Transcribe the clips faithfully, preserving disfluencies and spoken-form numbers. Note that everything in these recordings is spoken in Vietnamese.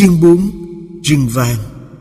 Chương bốn. Rừng vàng.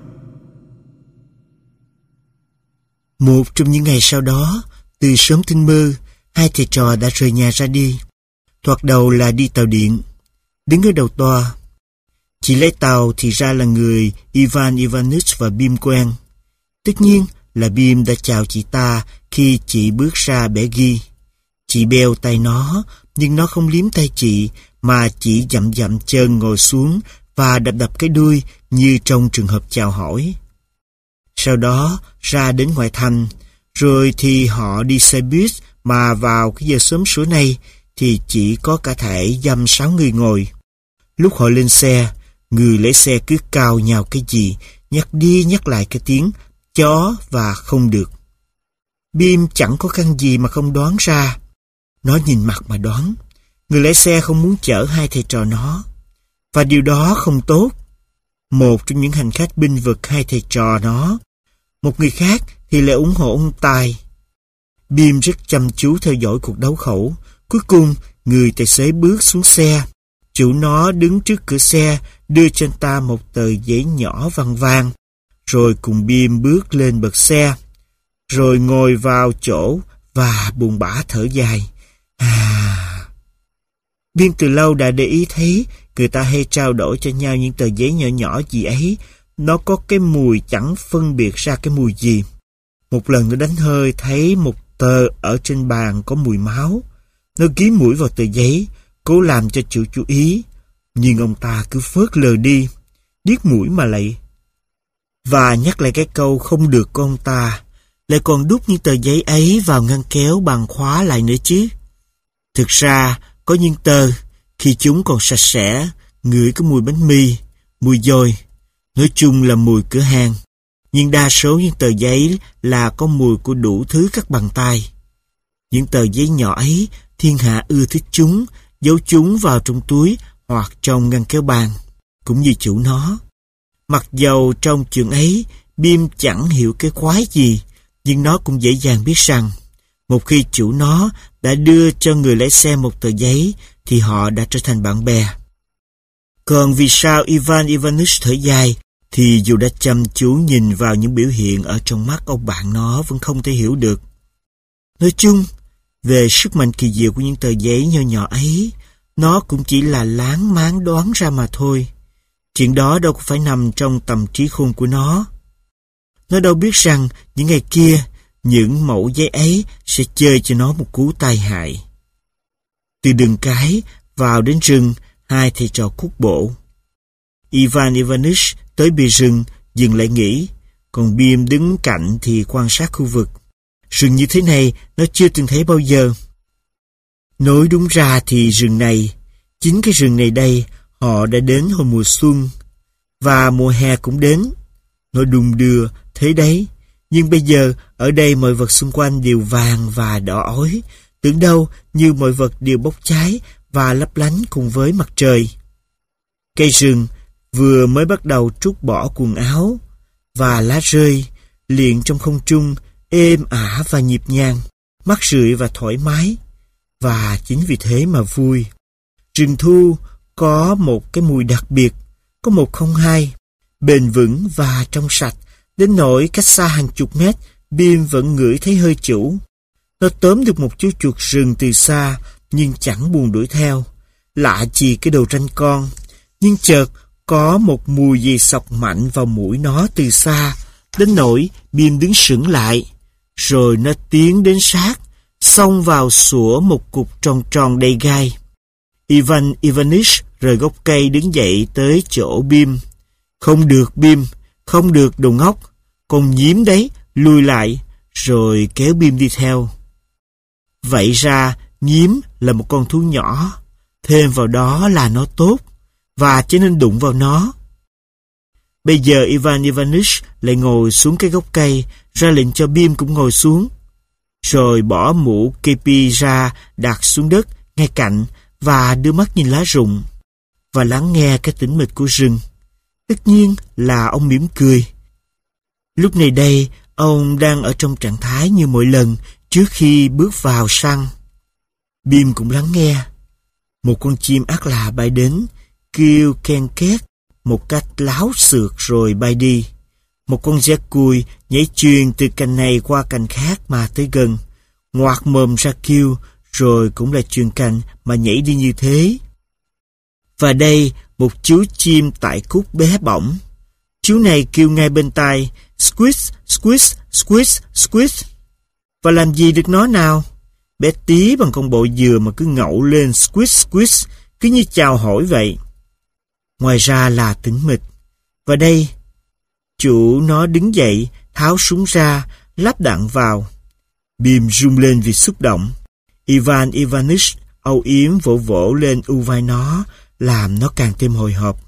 Một trong những ngày sau đó, từ sớm tinh mơ, hai thầy trò đã rời nhà ra đi. Thoạt đầu là đi tàu điện. Đứng ở đầu toa, chị lái tàu thì ra là người Ivan Ivanich và Bim quen. Tất nhiên là Bim đã chào chị ta khi chị bước ra bẻ ghi. Chị beo tay nó, nhưng nó không liếm tay chị, mà chỉ dậm dậm chân ngồi xuống và đập đập cái đuôi như trong trường hợp chào hỏi. Sau đó ra đến ngoại thành, rồi thì họ đi xe buýt, mà vào cái giờ sớm sủa này thì chỉ có cả thảy dăm sáu người ngồi. Lúc họ lên xe, người lái xe cứ cào nhào cái gì, nhắc đi nhắc lại cái tiếng chó và không được. Bim chẳng có căn gì mà không đoán ra. Nó nhìn mặt mà đoán. Người lái xe không muốn chở hai thầy trò nó, và điều đó không tốt. Một trong những hành khách bênh vực hai thầy trò nó, một người khác thì lại ủng hộ ông Tài. Bim rất chăm chú theo dõi cuộc đấu khẩu. Cuối cùng, người tài xế bước xuống xe. Chủ nó đứng trước cửa xe, đưa cho anh ta một tờ giấy nhỏ vàng vàng, rồi cùng Bim bước lên bậc xe, rồi ngồi vào chỗ và buồn bã thở dài. À... Bim từ lâu đã để ý thấy người ta hay trao đổi cho nhau những tờ giấy nhỏ nhỏ gì ấy. Nó có cái mùi chẳng phân biệt ra cái mùi gì. Một lần nó đánh hơi thấy một tờ ở trên bàn có mùi máu. Nó ghí mũi vào tờ giấy, cố làm cho chủ chú ý, nhưng ông ta cứ phớt lờ đi, điếc mũi mà lại. Và nhắc lại cái câu không được của ông ta, lại còn đút những tờ giấy ấy vào ngăn kéo bằng khóa lại nữa chứ. Thực ra, có những tờ, khi chúng còn sạch sẽ, ngửi có mùi bánh mì, mùi dồi, nói chung là mùi cửa hàng. Nhưng đa số những tờ giấy là có mùi của đủ thứ các bàn tay. Những tờ giấy nhỏ ấy, thiên hạ ưa thích chúng, giấu chúng vào trong túi hoặc trong ngăn kéo bàn, cũng như chủ nó. Mặc dầu trong chuyện ấy, Bim chẳng hiểu cái quái gì, nhưng nó cũng dễ dàng biết rằng, một khi chủ nó đã đưa cho người lái xe một tờ giấy, thì họ đã trở thành bạn bè. Còn vì sao Ivan Ivanich thở dài, thì dù đã chăm chú nhìn vào những biểu hiện ở trong mắt ông bạn nó vẫn không thể hiểu được. Nói chung, về sức mạnh kỳ diệu của những tờ giấy nhỏ nhỏ ấy, nó cũng chỉ là láng máng đoán ra mà thôi. Chuyện đó đâu có phải nằm trong tầm trí khôn của nó. Nó đâu biết rằng những ngày kia, những mẩu giấy ấy sẽ chơi cho nó một cú tai hại. Từ đường cái vào đến rừng, hai thầy trò cuốc bộ. Ivan Ivanich tới bìa rừng dừng lại nghỉ, còn Bim đứng cạnh thì quan sát khu vực. Rừng như thế này nó chưa từng thấy bao giờ. Nói đúng ra thì rừng này, chính cái rừng này đây, họ đã đến hồi mùa xuân, và mùa hè cũng đến. Nó đùng đưa, thế đấy. Nhưng bây giờ, ở đây mọi vật xung quanh đều vàng và đỏ ói, tưởng đâu như mọi vật đều bốc cháy và lấp lánh cùng với mặt trời. Cây rừng vừa mới bắt đầu trút bỏ quần áo, và lá rơi, liền trong không trung, êm ả và nhịp nhàng, mát rượi và thoải mái. Và chính vì thế mà vui. Rừng thu có một cái mùi đặc biệt, có một không hai, bền vững và trong sạch, đến nỗi cách xa hàng chục mét, Bim vẫn ngửi thấy hơi chủ. Nó tóm được một chú chuột rừng từ xa, nhưng chẳng buồn đuổi theo. Lạ gì cái đầu ranh con. Nhưng chợt có một mùi gì xộc mạnh vào mũi nó từ xa, đến nỗi Bim đứng sững lại. Rồi nó tiến đến sát, xông vào sủa một cục tròn tròn đầy gai. Ivan Ivanich rời gốc cây đứng dậy tới chỗ Bim. Không được Bim, không được đồ ngốc, con nhím đấy, lùi lại, rồi kéo Bim đi theo. Vậy ra, nhím là một con thú nhỏ, thêm vào đó là nó tốt, và cho nên đụng vào nó. Bây giờ Ivan Ivanich lại ngồi xuống cái gốc cây, ra lệnh cho Bim cũng ngồi xuống, rồi bỏ mũ kepi ra đặt xuống đất ngay cạnh và đưa mắt nhìn lá rụng và lắng nghe cái tĩnh mịch của rừng. Tất nhiên là ông mỉm cười. Lúc này đây, ông đang ở trong trạng thái như mọi lần trước khi bước vào săn. Bim cũng lắng nghe. Một con chim ác lạ bay đến, kêu ken két một cách láo xược rồi bay đi. Một con dế cùi nhảy chuyền từ cành này qua cành khác mà tới gần, ngoạc mồm ra kêu, rồi cũng là chuyền cành mà nhảy đi như thế. Và đây, một chú chim tại cúc bé bỏng. Chú này kêu ngay bên tai, squeeze, squeeze, squeeze, squeeze. Và làm gì được nó nào? Bé tí bằng con bộ dừa mà cứ ngậu lên squeeze, squeeze, cứ như chào hỏi vậy. Ngoài ra là tĩnh mịch. Và đây, chủ nó đứng dậy, tháo súng ra, lắp đạn vào. Bim rung lên vì xúc động. Ivan Ivanich âu yếm vỗ vỗ lên u vai nó, làm nó càng thêm hồi hộp.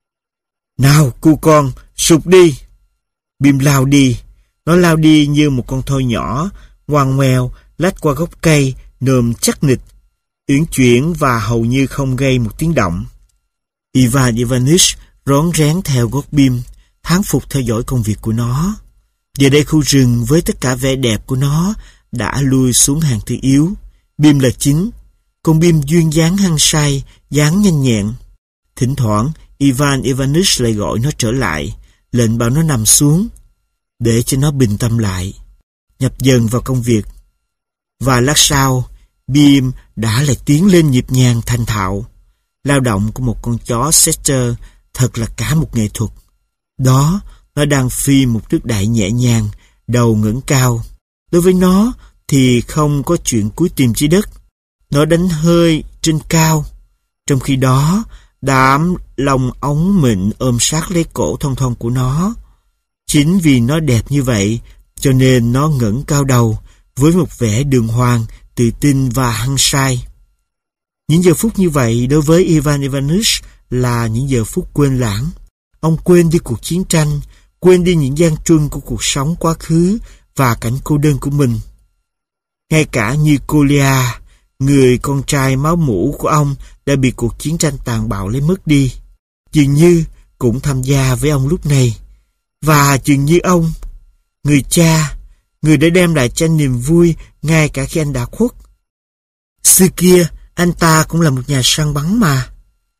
Nào, cu con, sụp đi. Bim lao đi. Nó lao đi như một con thoi nhỏ, ngoằn ngoèo, lách qua gốc cây, nườm chắc nịch, uyển chuyển và hầu như không gây một tiếng động. Ivan Ivanich rón rén theo gót Bim, thán phục theo dõi công việc của nó. Giờ đây khu rừng với tất cả vẻ đẹp của nó đã lui xuống hàng thứ yếu. Bim là chính. Con Bim duyên dáng hăng say, dáng nhanh nhẹn. Thỉnh thoảng, Ivan Ivanich lại gọi nó trở lại, lệnh bảo nó nằm xuống, để cho nó bình tâm lại, nhập dần vào công việc. Và lát sau, Bim đã lại tiến lên nhịp nhàng thành thạo. Lao động của một con chó setter thật là cả một nghệ thuật. Đó, nó đang phi một tước đại nhẹ nhàng, đầu ngẩng cao. Đối với nó thì không có chuyện cúi tìm dưới đất. Nó đánh hơi trên cao. Trong khi đó, đám lông ống mịn ôm sát lấy cổ thon thon của nó. Chính vì nó đẹp như vậy, cho nên nó ngẩng cao đầu với một vẻ đường hoàng, tự tin và hăng say. Những giờ phút như vậy đối với Ivan Ivanich là những giờ phút quên lãng. Ông quên đi cuộc chiến tranh, quên đi những gian truân của cuộc sống quá khứ và cảnh cô đơn của mình. Ngay cả như Kolia, người con trai máu mủ của ông đã bị cuộc chiến tranh tàn bạo lấy mất đi, dường như cũng tham gia với ông lúc này. Và dường như ông, người cha, người đã đem lại cho anh niềm vui ngay cả khi anh đã khuất. Xưa kia, anh ta cũng là một nhà săn bắn mà.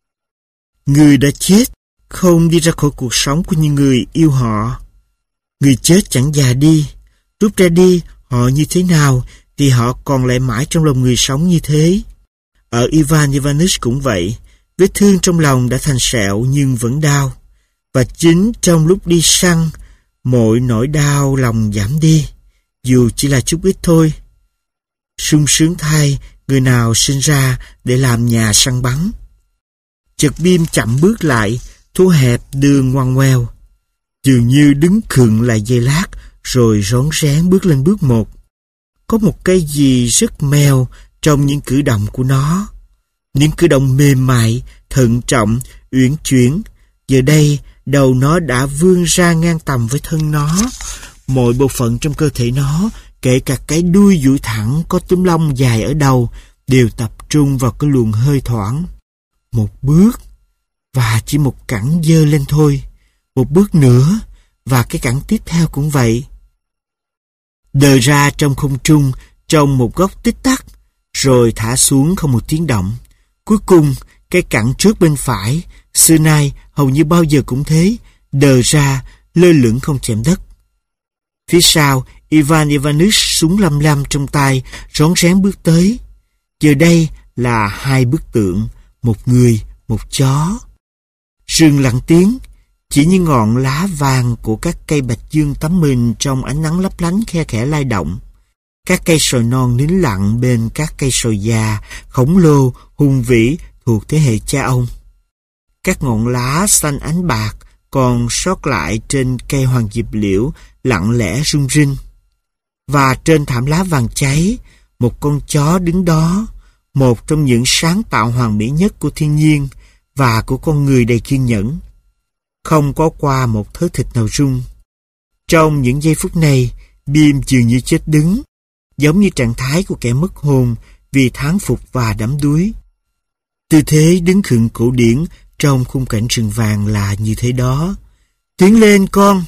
Người đã chết không đi ra khỏi cuộc sống của những người yêu họ. Người chết chẳng già đi, rút ra đi họ như thế nào thì họ còn lại mãi trong lòng người sống như thế. Ở Ivan Ivanich cũng vậy, vết thương trong lòng đã thành sẹo nhưng vẫn đau. Và chính trong lúc đi săn, mọi nỗi đau lòng giảm đi, dù chỉ là chút ít thôi. Sung sướng thay người nào sinh ra để làm nhà săn bắn. Chợt Bim chậm bước lại, thu hẹp đường ngoằn ngoèo, dường như đứng khựng lại giây lát, rồi rón rén bước lên bước một. Có một cái gì rất mèo trong những cử động của nó. Những cử động mềm mại, thận trọng, uyển chuyển. Giờ đây, đầu nó đã vươn ra ngang tầm với thân nó. Mọi bộ phận trong cơ thể nó, kể cả cái đuôi duỗi thẳng có túm lông dài ở đầu, đều tập trung vào cái luồng hơi thoảng. Một bước, và chỉ một cẳng giơ lên thôi. Một bước nữa, và cái cẳng tiếp theo cũng vậy. Đờ ra trong không trung, trong một góc tích tắc, rồi thả xuống không một tiếng động. Cuối cùng, cái cẳng trước bên phải, xưa nay hầu như bao giờ cũng thế, đờ ra, lơ lửng không chạm đất. Phía sau, Ivan Ivanich súng lăm lăm trong tay, rón rén bước tới. Giờ đây là hai bức tượng, một người, một chó. Rừng lặng tiếng, chỉ như ngọn lá vàng của các cây bạch dương tắm mình trong ánh nắng lấp lánh khe khẽ lay động. Các cây sồi non nín lặng bên các cây sồi già, khổng lồ, hùng vĩ thuộc thế hệ cha ông. Các ngọn lá xanh ánh bạc còn sót lại trên cây hoàng diệp liễu lặng lẽ rung rinh. Và trên thảm lá vàng cháy, một con chó đứng đó, một trong những sáng tạo hoàn mỹ nhất của thiên nhiên và của con người đầy kiên nhẫn. Không có qua một thớ thịt nào rung. Trong những giây phút này, Bim dường như chết đứng, giống như trạng thái của kẻ mất hồn vì thán phục và đắm đuối. Tư thế đứng khựng cổ điển trong khung cảnh rừng vàng là như thế đó. Tiến lên con!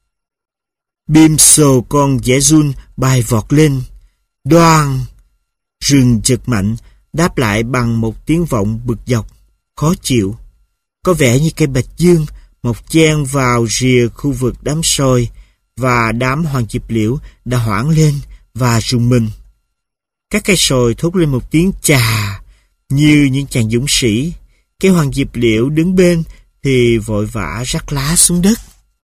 Bim sồ con dẻ run bay vọt lên. Đoàng! Rừng giật mạnh, đáp lại bằng một tiếng vọng bực dọc, khó chịu. có vẻ như cây bạch dương mọc chen vào rìa khu vực đám soi, và đám hoàng diệp liễu đã hoảng lên và rùng mình. Các cây sồi thốt lên một tiếng chà như những chàng dũng sĩ. Cây hoàng diệp liễu đứng bên thì vội vã rắc lá xuống đất.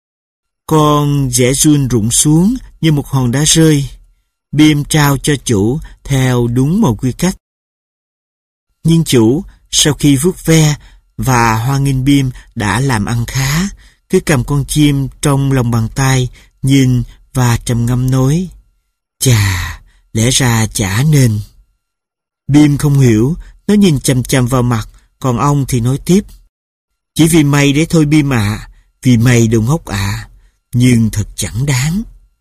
Con dẻ giun rụng xuống như một hòn đá rơi. Bim trao cho chủ theo đúng một quy cách. Nhưng chủ sau khi vuốt ve và hoan nghênh Bim đã làm ăn khá, cứ cầm con chim trong lòng bàn tay, nhìn và trầm ngâm nói: chà, lẽ ra chả nên. Bim không hiểu, nó nhìn chằm chằm vào mặt, còn ông thì nói tiếp: chỉ vì mày đấy thôi Bim ạ, vì mày đồ ngốc ạ, nhưng thật chẳng đáng.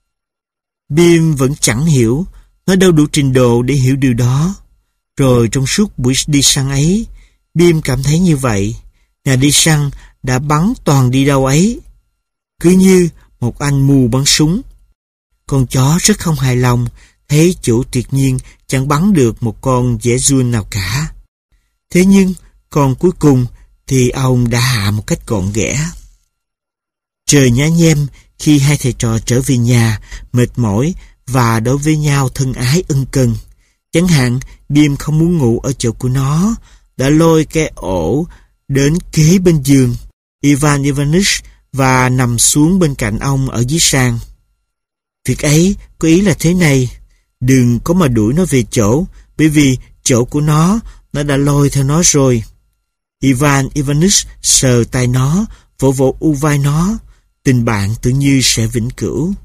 Bim vẫn chẳng hiểu, nó đâu đủ trình độ để hiểu điều đó. Rồi trong suốt buổi đi săn ấy, Bim cảm thấy như vậy. Nhà đi săn đã bắn toàn đi đâu ấy, cứ như một anh mù bắn súng. Con chó rất không hài lòng, thấy chủ tuyệt nhiên chẳng bắn được một con dẻ giun nào cả. Thế nhưng con cuối cùng thì ông đã hạ một cách gọn ghẽ. Trời nhá nhem khi hai thầy trò trở về nhà, mệt mỏi và đối với nhau thân ái ân cần. Chẳng hạn, Bim không muốn ngủ ở chỗ của nó, đã lôi cái ổ đến kế bên giường Ivan Ivanich và nằm xuống bên cạnh ông ở dưới sàn. Việc ấy có ý là thế này: đừng có mà đuổi nó về chỗ, bởi vì chỗ của nó, nó đã lôi theo nó rồi. Ivan Ivanich sờ tay nó, vỗ vỗ u vai nó, tình bạn tự như sẽ vĩnh cửu.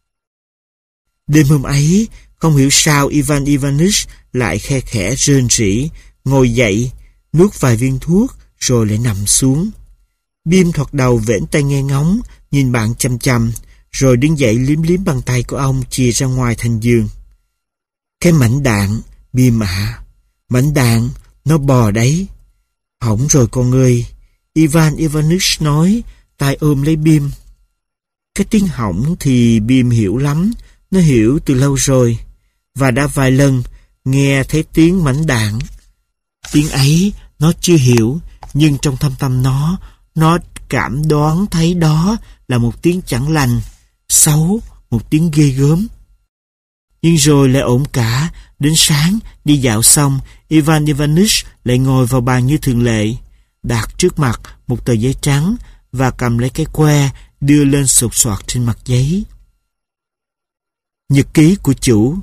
Đêm hôm ấy, không hiểu sao Ivan Ivanich lại khe khẽ rên rỉ, ngồi dậy, nuốt vài viên thuốc, rồi lại nằm xuống. Bim thoạt đầu vểnh tai nghe ngóng, nhìn bạn chằm chằm, rồi đứng dậy liếm liếm bàn tay của ông chìa ra ngoài thành giường. Cái mảnh đạn, Bim ạ, à, mảnh đạn, nó bò đấy. Hỏng rồi con ơi, Ivan Ivanich nói, tay ôm lấy Bim. Cái tiếng hỏng thì Bim hiểu lắm, nó hiểu từ lâu rồi, và đã vài lần nghe thấy tiếng mảnh đạn. Tiếng ấy nó chưa hiểu, nhưng trong thâm tâm nó, nó cảm đoán thấy đó là một tiếng chẳng lành, xấu, một tiếng ghê gớm. Nhưng rồi lại ổn cả, đến sáng, đi dạo xong, Ivan Ivanich lại ngồi vào bàn như thường lệ, đặt trước mặt một tờ giấy trắng và cầm lấy cái que đưa lên sột soạt trên mặt giấy. Nhật ký của chủ.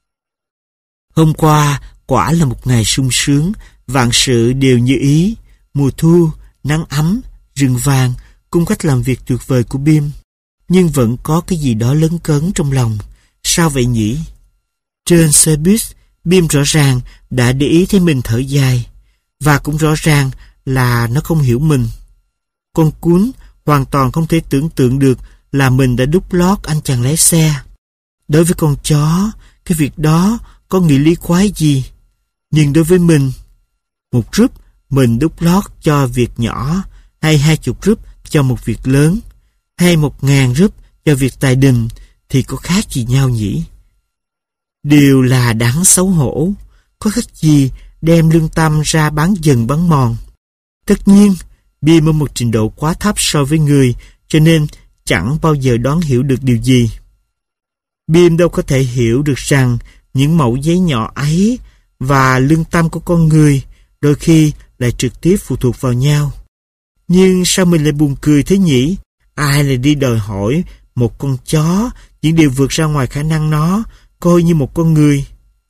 Hôm qua quả là một ngày sung sướng, vạn sự đều như ý, mùa thu, nắng ấm, rừng vàng, cung cách làm việc tuyệt vời của Bim. Nhưng vẫn có cái gì đó lấn cấn trong lòng. Sao vậy nhỉ? Trên xe buýt, Bim rõ ràng đã để ý thấy mình thở dài, và cũng rõ ràng là nó không hiểu mình. Con cún hoàn toàn không thể tưởng tượng được là mình đã đút lót anh chàng lái xe. Đối với con chó, cái việc đó có nghĩa lý quái gì? Nhưng đối với mình, một rúp mình đút lót cho việc nhỏ, hay hai chục rúp cho một việc lớn, hay một ngàn rúp cho việc tài đình, thì có khác gì nhau nhỉ? Điều là đáng xấu hổ, có khác gì đem lương tâm ra bán dần bán mòn. Tất nhiên, Bim ở một trình độ quá thấp so với người, cho nên chẳng bao giờ đoán hiểu được điều gì. Bim đâu có thể hiểu được rằng những mẩu giấy nhỏ ấy và lương tâm của con người đôi khi lại trực tiếp phụ thuộc vào nhau. Nhưng sao mình lại buồn cười thế nhỉ? Ai lại đi đòi hỏi một con chó những điều vượt ra ngoài khả năng nó, coi như một con người.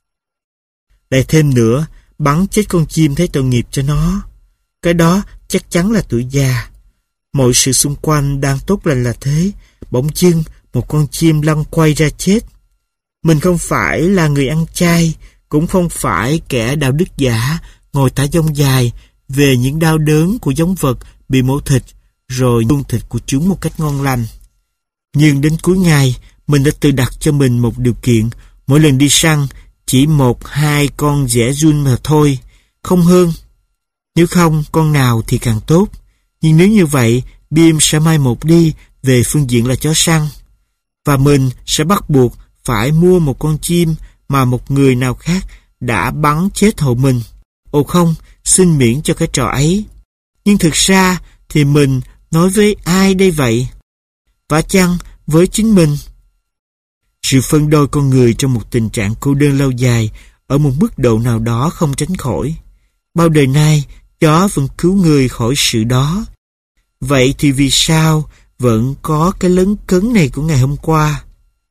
Lại thêm nữa, bắn chết con chim thấy tội nghiệp cho nó. Cái đó chắc chắn là tuổi già. Mọi sự xung quanh đang tốt lành là thế, bỗng dưng một con chim lăn quay ra chết. Mình không phải là người ăn chay, cũng không phải kẻ đạo đức giả, ngồi tả dông dài về những đau đớn của giống vật bị mổ thịt, rồi nuốt thịt của chúng một cách ngon lành. Nhưng đến cuối ngày, mình đã tự đặt cho mình một điều kiện, mỗi lần đi săn, chỉ một hai con dẻ giun mà thôi, không hơn. Nếu không, con nào thì càng tốt. Nhưng nếu như vậy, Bim sẽ mai một đi về phương diện là chó săn. Và mình sẽ bắt buộc phải mua một con chim mà một người nào khác đã bắn chết hộ mình. Ồ không, xin miễn cho cái trò ấy. Nhưng thực ra thì mình nói với ai đây vậy? Và chăng với chính mình? Sự phân đôi con người trong một tình trạng cô đơn lâu dài ở một mức độ nào đó không tránh khỏi. Bao đời nay, chó vẫn cứu người khỏi sự đó. Vậy thì vì sao vẫn có cái lấn cấn này của ngày hôm qua?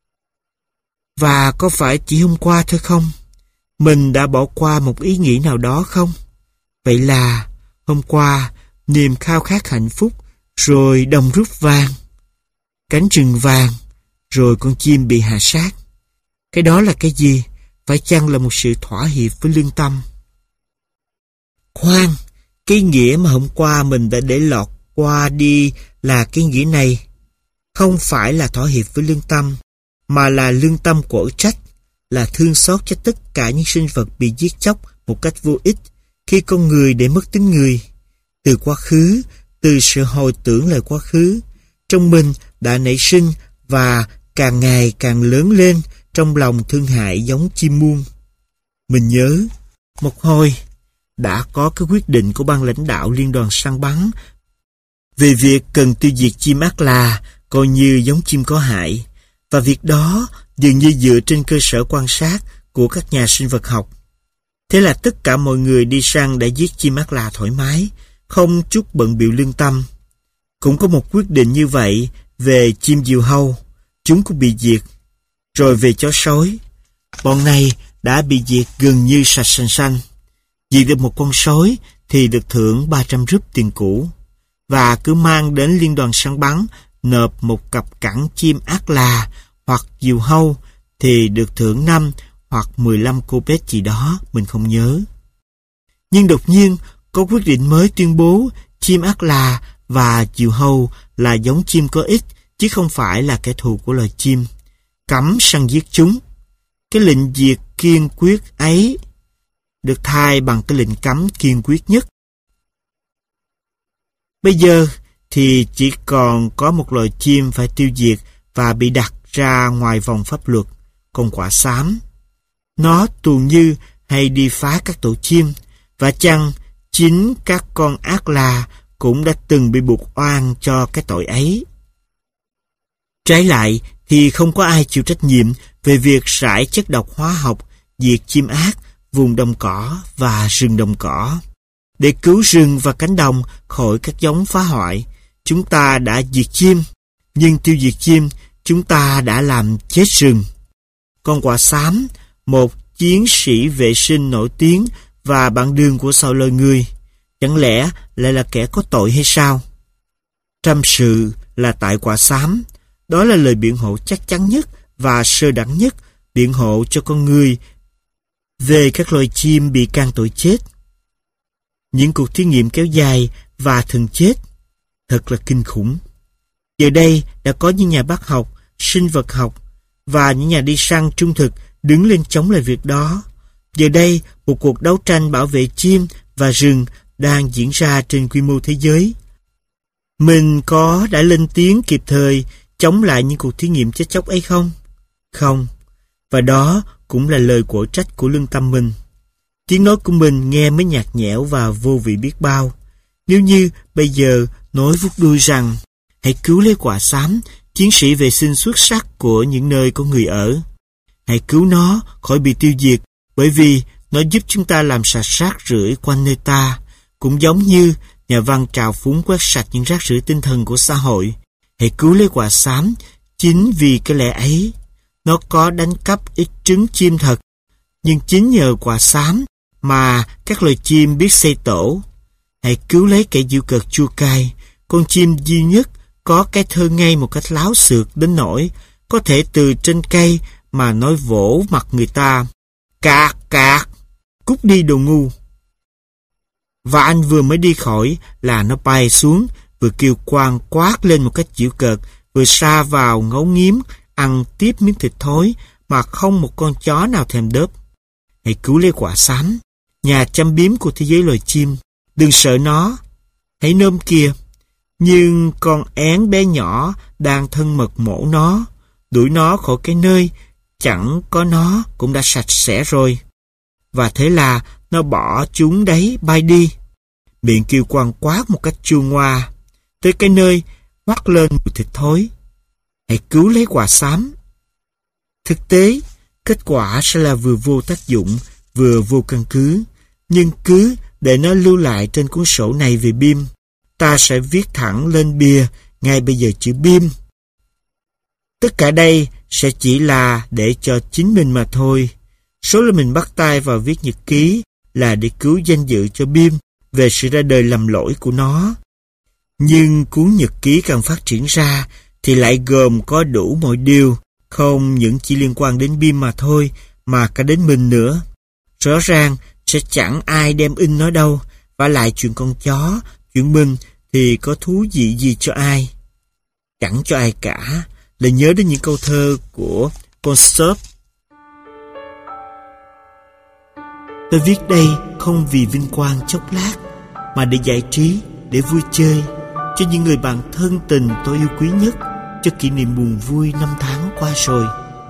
Và có phải chỉ hôm qua thôi không? Mình đã bỏ qua một ý nghĩ nào đó không? Vậy là hôm qua niềm khao khát hạnh phúc, rồi đồng rút vàng, cánh rừng vàng, rồi con chim bị hạ sát. Cái đó là cái gì? Phải chăng là một sự thỏa hiệp với lương tâm? Khoan, cái nghĩa mà hôm qua mình đã để lọt qua đi là cái nghĩa này. Không phải là thỏa hiệp với lương tâm, mà là lương tâm quở trách, là thương xót cho tất cả những sinh vật bị giết chóc một cách vô ích khi con người để mất tính người. Từ quá khứ, từ sự hồi tưởng lại quá khứ, trong mình đã nảy sinh và càng ngày càng lớn lên trong lòng thương hại giống chim muông. Mình nhớ, một hồi đã có cái quyết định của ban lãnh đạo liên đoàn săn bắn về việc cần tiêu diệt chim ác là coi như giống chim có hại, và việc đó dường như dựa trên cơ sở quan sát của các nhà sinh vật học. Thế là tất cả mọi người đi săn đã giết chim ác là thoải mái, không chút bận bịu lương tâm. Cũng có một quyết định như vậy về chim diều hâu, chúng cũng bị diệt. Rồi về chó sói, bọn này đã bị diệt gần như sạch sành xanh. Diệt được một con sói thì được thưởng ba trăm rúp tiền cũ, và cứ mang đến liên đoàn săn bắn nộp một cặp cẳng chim ác là hoặc diều hâu thì được thưởng năm hoặc mười lăm cô pết gì đó, mình không nhớ. Nhưng đột nhiên có quyết định mới tuyên bố chim ác là và diều hâu là giống chim có ích, chứ không phải là kẻ thù của loài chim. Cấm săn giết chúng. Cái lệnh diệt kiên quyết ấy được thay bằng cái lệnh cấm kiên quyết nhất. Bây giờ thì chỉ còn có một loài chim phải tiêu diệt và bị đặt ra ngoài vòng pháp luật, con quạ xám. Nó tuồn như hay đi phá các tổ chim, và chăng chính các con ác là cũng đã từng bị buộc oan cho cái tội ấy. Trái lại thì không có ai chịu trách nhiệm về việc rải chất độc hóa học diệt chim ác, vùng đồng cỏ và rừng đồng cỏ. Để cứu rừng và cánh đồng khỏi các giống phá hoại, chúng ta đã diệt chim, nhưng tiêu diệt chim, chúng ta đã làm chết rừng. Con quạ xám, một chiến sĩ vệ sinh nổi tiếng và bạn đường của sao lời người, chẳng lẽ lại là kẻ có tội hay sao? Trăm sự là tại quạ xám. Đó là lời biện hộ chắc chắn nhất và sơ đẳng nhất biện hộ cho con người về các loài chim bị can tội chết. Những cuộc thí nghiệm kéo dài và thường chết thật là kinh khủng. Giờ đây đã có những nhà bác học, sinh vật học và những nhà đi săn trung thực đứng lên chống lại việc đó. Giờ đây một cuộc đấu tranh bảo vệ chim và rừng đang diễn ra trên quy mô thế giới. Mình có đã lên tiếng kịp thời chống lại những cuộc thí nghiệm chết chóc ấy không? Không. Và đó cũng là lời quở trách của lương tâm mình. Tiếng nói của mình nghe mới nhạt nhẽo và vô vị biết bao. Nếu như bây giờ nói vút đuôi rằng hãy cứu lấy quạ xám, chiến sĩ vệ sinh xuất sắc của những nơi có người ở. Hãy cứu nó khỏi bị tiêu diệt, bởi vì nó giúp chúng ta làm sạch rác rưởi quanh nơi ta. Cũng giống như nhà văn trào phúng quét sạch những rác rưởi tinh thần của xã hội. Hãy cứu lấy quạ xám, chính vì cái lẽ ấy. Nó có đánh cắp ít trứng chim thật, nhưng chính nhờ quạ xám mà các loài chim biết xây tổ. Hãy cứu lấy kẻ diệu cợt chua cay, con chim duy nhất có cái thơ ngây một cách láo xược đến nỗi có thể từ trên cây mà nói vỗ mặt người ta. Cạc cạc, cút đi đồ ngu. Và anh vừa mới đi khỏi là nó bay xuống, vừa kêu quang quát lên một cách giễu cợt, vừa sa vào ngấu nghiến ăn tiếp miếng thịt thối mà không một con chó nào thèm đớp. Hãy cứu lấy quạ xám, nhà chăm biếm của thế giới loài chim. Đừng sợ nó, hãy nôm kìa. Nhưng con én bé nhỏ đang thân mật mổ nó, đuổi nó khỏi cái nơi chẳng có nó cũng đã sạch sẽ rồi. Và thế là nó bỏ chúng đấy bay đi. miệng kêu quang quát một cách chua ngoa, tới cái nơi hoắt lên mùi thịt thối. Hãy cứu lấy quả xám. Thực tế, kết quả sẽ là vừa vô tác dụng, vừa vô căn cứ. Nhưng cứ để nó lưu lại trên cuốn sổ này về Bim, ta sẽ viết thẳng lên bìa ngay bây giờ chữ Bim. Tất cả đây sẽ chỉ là để cho chính mình mà thôi. Số lần mình bắt tay vào viết nhật ký là để cứu danh dự cho Bim về sự ra đời lầm lỗi của nó. Nhưng cuốn nhật ký càng phát triển ra thì lại gồm có đủ mọi điều, không những chỉ liên quan đến Bim mà thôi, mà cả đến mình nữa. Rõ ràng sẽ chẳng ai đem in nó đâu, vả lại chuyện con chó, chuyện mình thì có thú vị gì cho ai. Chẳng cho ai cả. Lại nhớ đến những câu thơ của Concept. Tôi viết đây không vì vinh quang chốc lát, mà để giải trí, để vui chơi, cho những người bạn thân tình tôi yêu quý nhất, cho kỷ niệm buồn vui năm tháng qua rồi.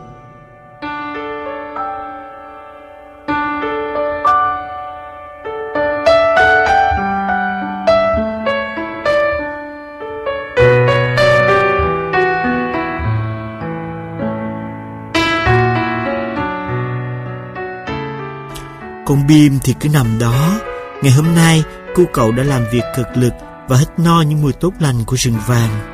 Con Bim thì cứ nằm đó. Ngày hôm nay cô cậu đã làm việc cực lực và hít no những mùi tốt lành của rừng vàng.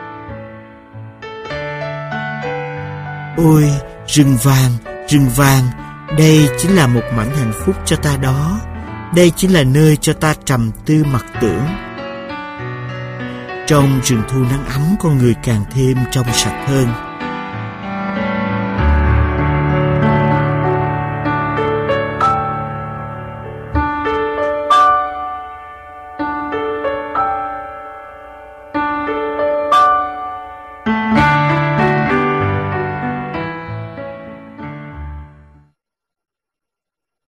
Ôi, rừng vàng, rừng vàng, đây chính là một mảnh hạnh phúc cho ta đó. Đây chính là nơi cho ta trầm tư mặc tưởng. Trong rừng thu nắng ấm, con người càng thêm trong sạch hơn.